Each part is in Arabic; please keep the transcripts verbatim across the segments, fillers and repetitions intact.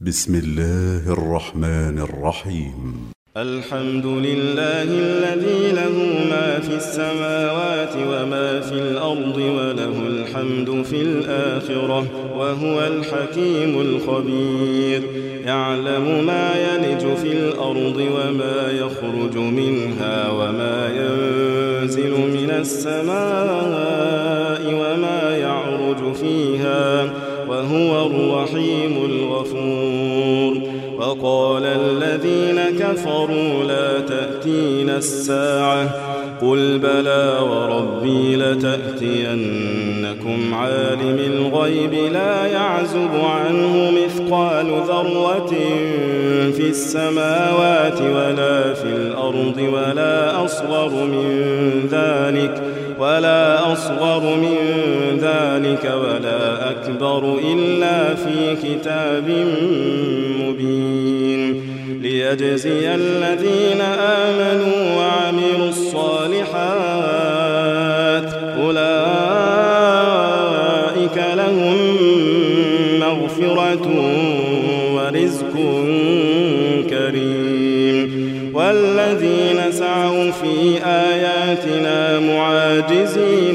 بسم الله الرحمن الرحيم. الحمد لله الذي له ما في السماوات وما في الأرض وله الحمد في الآخرة وهو الحكيم الخبير. يعلم ما يلج في الأرض وما يخرج منها وما ينزل من السماء وما يعرج فيها وهو الرحيم الغفور. وقال الذين كفروا لا تأتينا الساعة قل بلى وربي لتأتينكم عالم الغيب لا يعزب عنه مثقال ذرة في السماوات ولا في الأرض ولا أصغر من ذلك ولا أصغر من ذلك ولا أكبر إلا في كتاب مبين ليجزي الذين آمنوا وعملوا الصالحات أولئك لهم مغفرة ورزق كريم. والذين سعوا في آياتنا معاجزين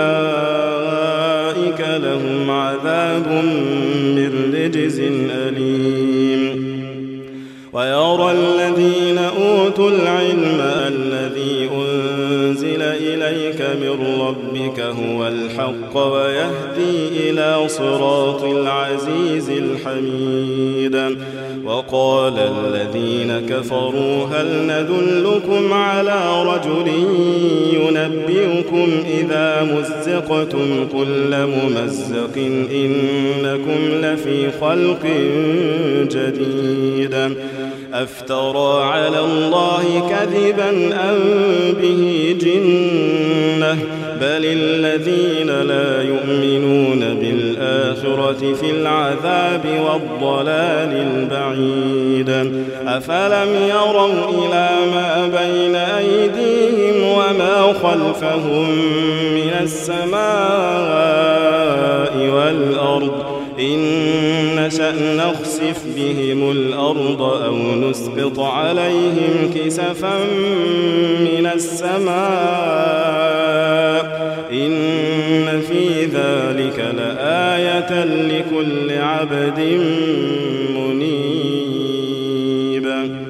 أولئك لهم عذاب من رجز أليم. ويرى الذين أوتوا العلم الذي أنزل إليك من ربك هو الحق ويهدي إلى صراط العزيز الحميد. وقال الذين كفروا هل ندلكم على رجل ينبئكم إذا مزقتم كل ممزق إنكم لفي خلق جديد. أفترى على الله كذبا أم به جنة بل الذين لا يؤمنون بالآخرة في العذاب والضلال البعيد. أفلم يروا إلى ما بين أيديهم وما خلفهم من السماء والأرض إن نشأ نخسف بهم الأرض أو نسقط عليهم كسفا من السماء إن في ذلك لآية لكل عبد منيب.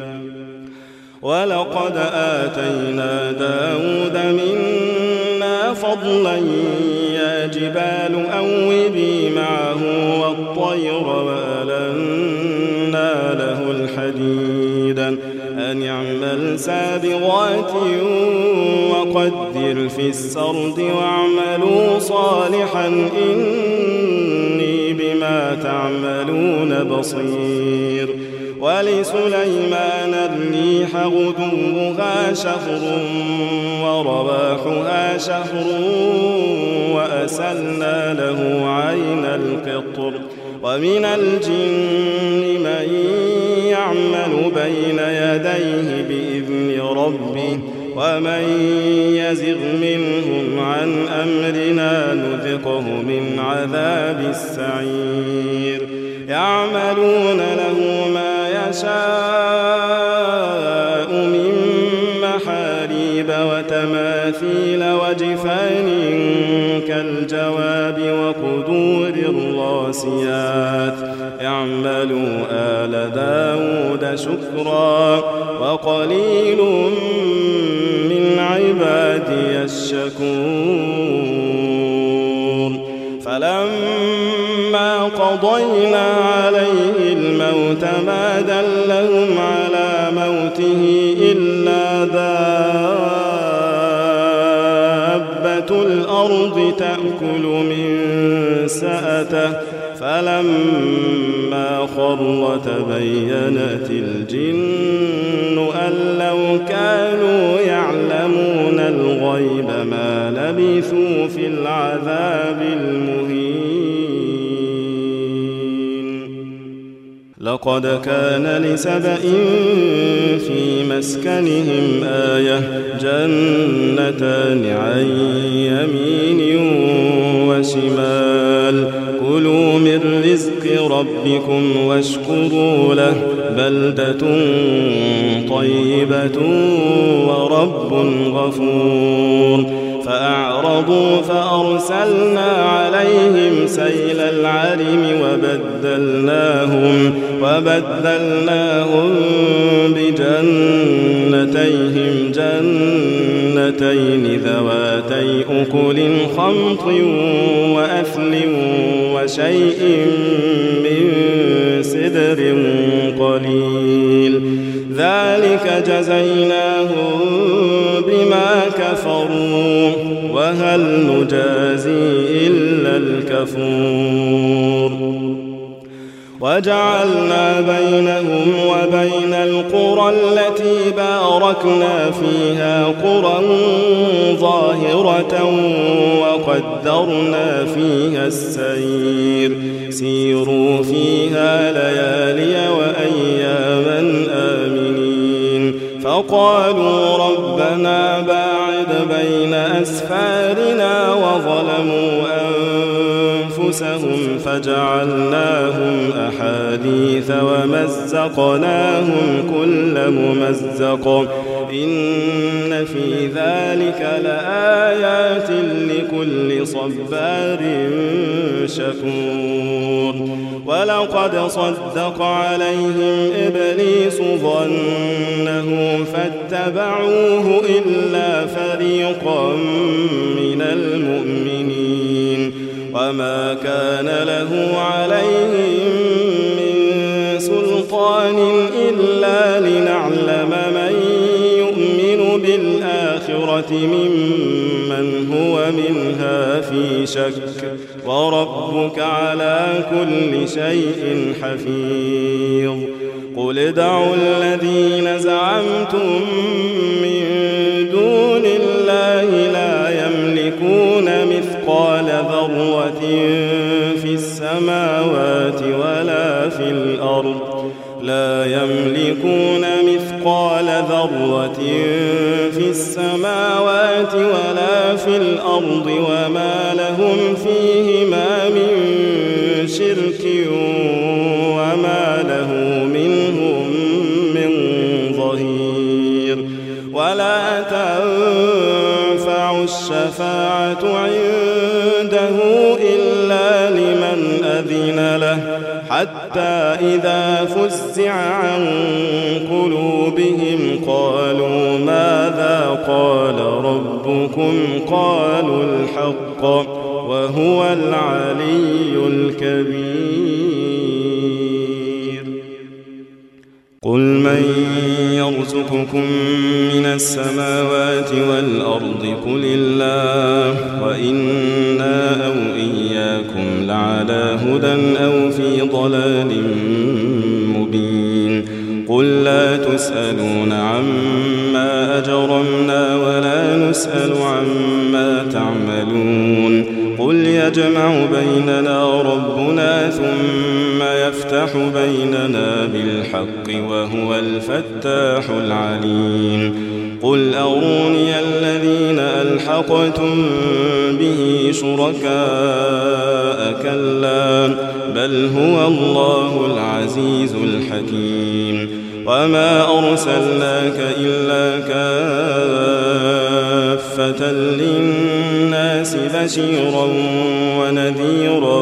ولقد آتينا داود منا فضلا يا جبال أوبي معه والطير وألنا له الحديد أن اعمل سابغات وقدر في السرد واعملوا صالحا إني بما تعملون بصير. ولسليمان الريح غدوها شهر ورواحها شهر وأسلنا له عين القطر. ومن الجن من يعمل بين يديه بإذن ربه ومن يزغ منهم عن أمرنا نذقه من عذاب السعير. يعملون له ما يشاء من محاريب وتماثيل وجفان كالجواب وقدور الراسيات. اعملوا آل داود شكرا وقليل من عبادي الشكور. فلما قضينا عليه الموت ما دلهم على موته إلا دابة الأرض تأكل من سأته فلما خر تبينت الجن أن لو كانوا يعلمون الغيب ما لبثوا في العذاب المهين. لقد كان لسبإ في مسكنهم آية جنتان عن يمين وشمال كلوا من رزق ربكم واشكروا له بلدة طيبة ورب غفور فأعرضوا فأرسلنا عليهم سيل العرم وبدلناهم وبدلناهم بجنتيهم جنتين ذواتي أكل خمط وأثل وشيء من سدر قليل ذلك جزيناهم بما كفروا وهل نجازي إلا الكفور وجعلنا بينهم وبين القرى التي باركنا فيها قرى ظاهرة وقدرنا فيها السير سيروا فيها ليالي وأياما آمنين فقالوا ربنا باعد بين أسفارنا وظلموا أنفسهم فجعلناهم أحاديث ومزقناهم كل ممزق إن في ذلك لآيات لكل صبار شكور ولقد صدق عليهم إبليس ظنه فاتبعوه إلا فريقا من المؤمنين وما كان له عليهم من سلطان إلا لنعلم من يؤمن بالآخرة ممن هو منها في شك وربك على كل شيء حفيظ قل ادعوا الذين زعمتم من دون الله لا يملكون مثقال ذرة في السماوات ولا في الأرض لا يملكون مثقال ذرة في السماوات ولا في الأرض وما لهم فيهما من شرك وما له منهم من ظهير ولا تنفع الشفاعة عنده إلا لمن أذن له حتى إذا فزع عن قلوبهم قالوا ماذا قال ربكم قالوا الحق وهو العلي الكبير قل من يرزقكم من السماوات والأرض قل الله وإنا أو إياكم لعلى هدى أو في ضلال مبين قل لا تسألون عما أجرمنا ولا نسأل عما تعملون قل يجمع بيننا ربنا ثم يفتح بيننا بالحق وهو الفتاح العليم قل أروني الذين ألحقتم به شركاء كلا بل هو الله العزيز الحكيم وما أرسلناك إلا كافة للناس بشيرا ونذيرا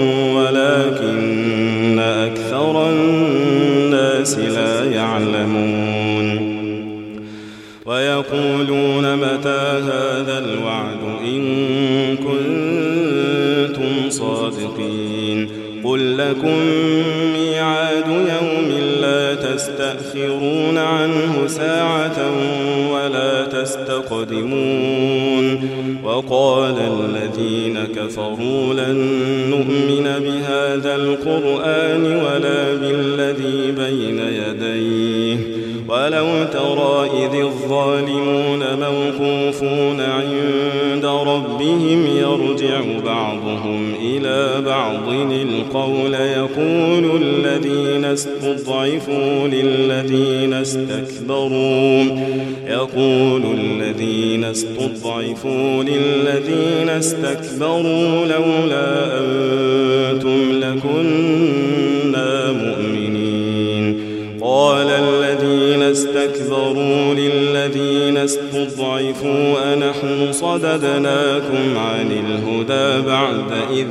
ولكن أكثر الناس لا يعلمون ويقولون متى هذا الوعد إن كنتم صادقين قل لكم ميعاد يوم لا تستأخرون عنه ساعة ولا تستقدمون وقال الذين كفروا لن نؤمن بهذا القرآن ولا بالذي بين يديه ولو ترى إذ الظالمون موقوفون عند ربهم يرجع بعضهم إلى بعض القول يقول الذين استضعفوا للذين استكبروا يقول الذين استضعفوا للذين استكبروا لولا أنتم لكنا مؤمنين قال الذين استكبروا للذين استضعفوا أنحن صددناكم عن الهدى بعد إذ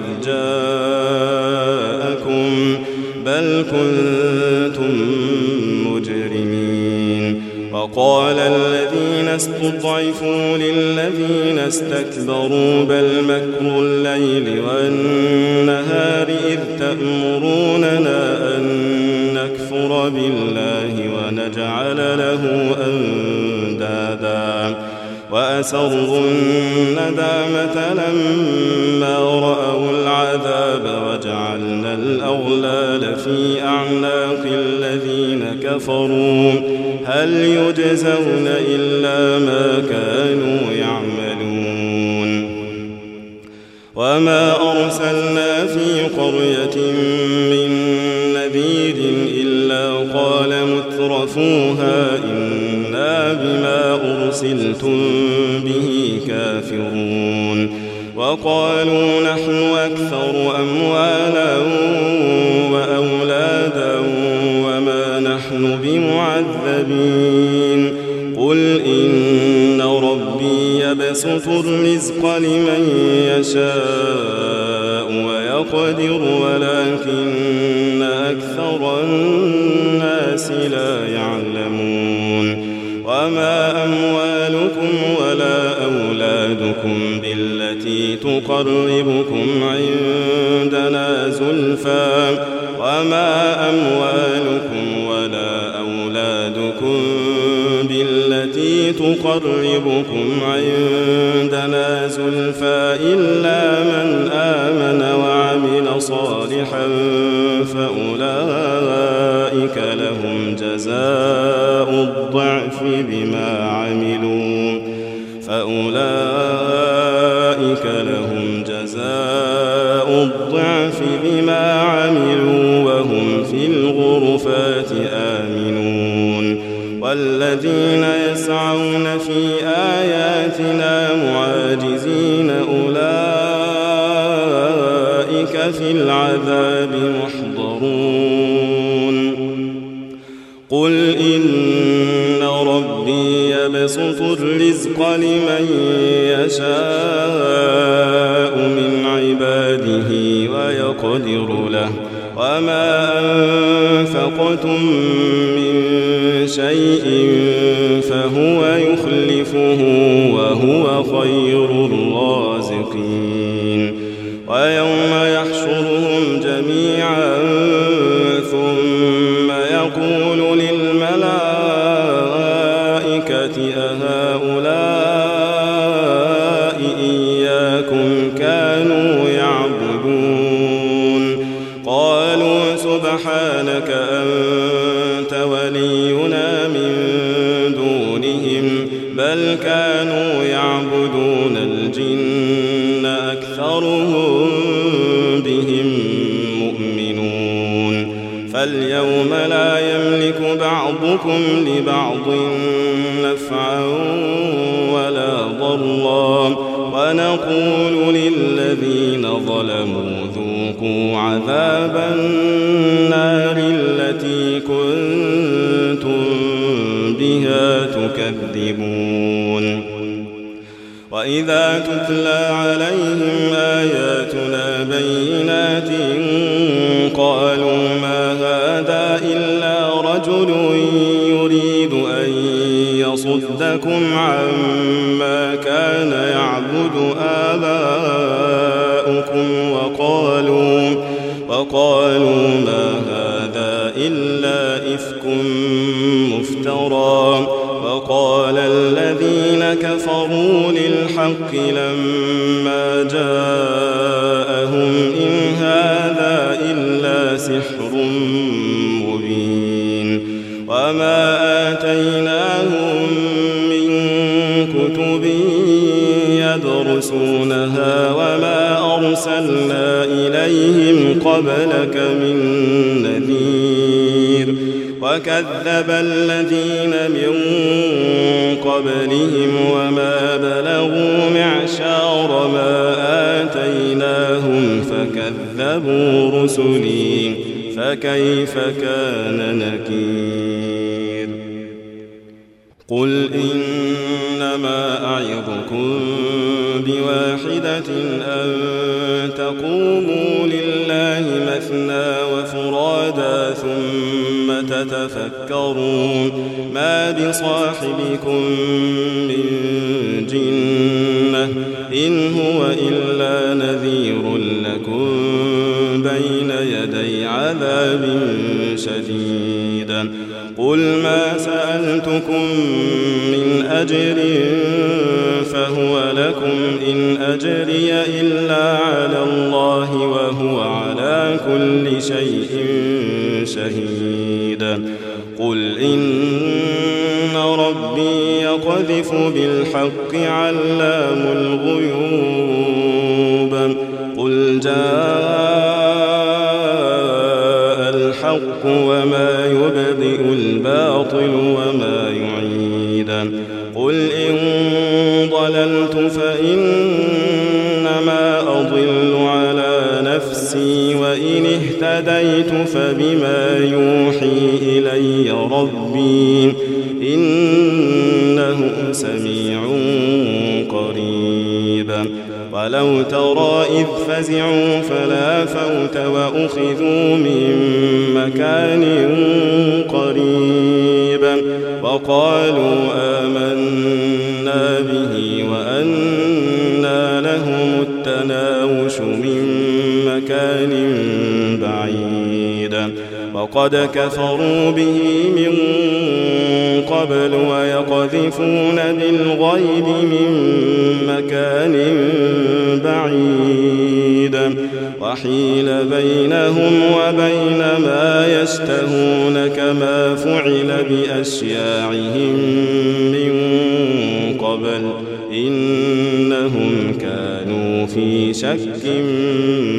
جاءكم بل كنتم مجرمين وقال الذين استضعفوا للذين استكبروا بل مكر الليل والنهار إذ تأمروننا أن نكفر بالله ونجعل له أندادا وأسروا الندامة لما رأوا العذاب وجعلنا الأغلال في أعناق الذين كفروا هل يجزون إلا ما كانوا يعملون وما أرسلنا في قرية من نذير إلا قال مترفوها إنا بما أرسلتم به كافرون وقالوا نحن أكثر أموالا وأولادا وما نحن بمعذبين قل إن ربي يبسط الرزق لمن يشاء ويقدر ولكن أكثر الناس لا يعلمون وما أموالكم ولا أولادكم بالتي تقربكم عندنا زلفى وما أموالكم ولا أولادكم بالتي تقربكم عندنا زلفى إلا من آمن وعمل صالحا فأولئك لهم جزاء الضعف بما عملوا فأولئك لهم جزاء الضعف بما عملوا وهم في الغرفات آمنون والذين يسعون في آياتنا معاجزين أولئك في العذاب محضرون قل إن ربي يبسط الرزق لمن يشاء من عباده ويقدر له وما أنفقتم من شيء فهو يخلفه وهو خير الرازقين ويوم يحشرهم جميعا ثم يقول للملائكة أهؤلاء إياكم كانوا يعبدون قالوا سبحانك أنت ولينا من دونهم بل كانوا يعبدون الجن أكثرهم بهم مؤمنون فاليوم لا يملك بعضكم لبعض نفعا ولا ضرا ونقول للذين ظلموا ذوقوا عذاب النار التي كنتم بها تكذبون وإذا تتلى عليهم آياتنا بينات قالوا ما هذا إلا رجل يريد أن يصدكم عما كان يعبد آباؤكم وقالوا, وقالوا ما هذا إلا إفك مفترى وقال الذين كفروا للحق لما جاءهم إن هذا إلا سحر مبين وما آتيناهم من كتب يدرسونها وما أرسلنا عليهم قبلك من نذير وكذب الذين من قبلهم وما بلغوا معشار ما آتيناهم فكذبوا رسلي فكيف كان نكير قل إنما أعظكم بواحدة أن تقوموا لله مثنى وفرادا ثم تتفكرون ما بصاحبكم من جنة إن هو إلا نذير لكم بين يدي عذاب شديد قل ما سألتكم من أجر فهو لكم إن أجري إلا على الله وهو على كل شيء شهيد قل إن ربي يقذف بالحق علام الغيوب قل جاء الحق وما يبدئ الباطل وما يعيد قل إن ضللت فإنما أضل على نفسي وإن اهتديت فبما يوحي إلي ربي إنه سميع قريب ولو ترى إذ فزعوا فلا فوت وأخذوا من مكان قريب وقالوا آمنا به وأنى لهم التناوش من مكان بعيد وقد كفروا به من قبل ويقذفون بالغيب من مكان بعيد وحيل بينهم وبين ما يشتهون كما فعل بأشياعهم من قبل إنهم كانوا في شك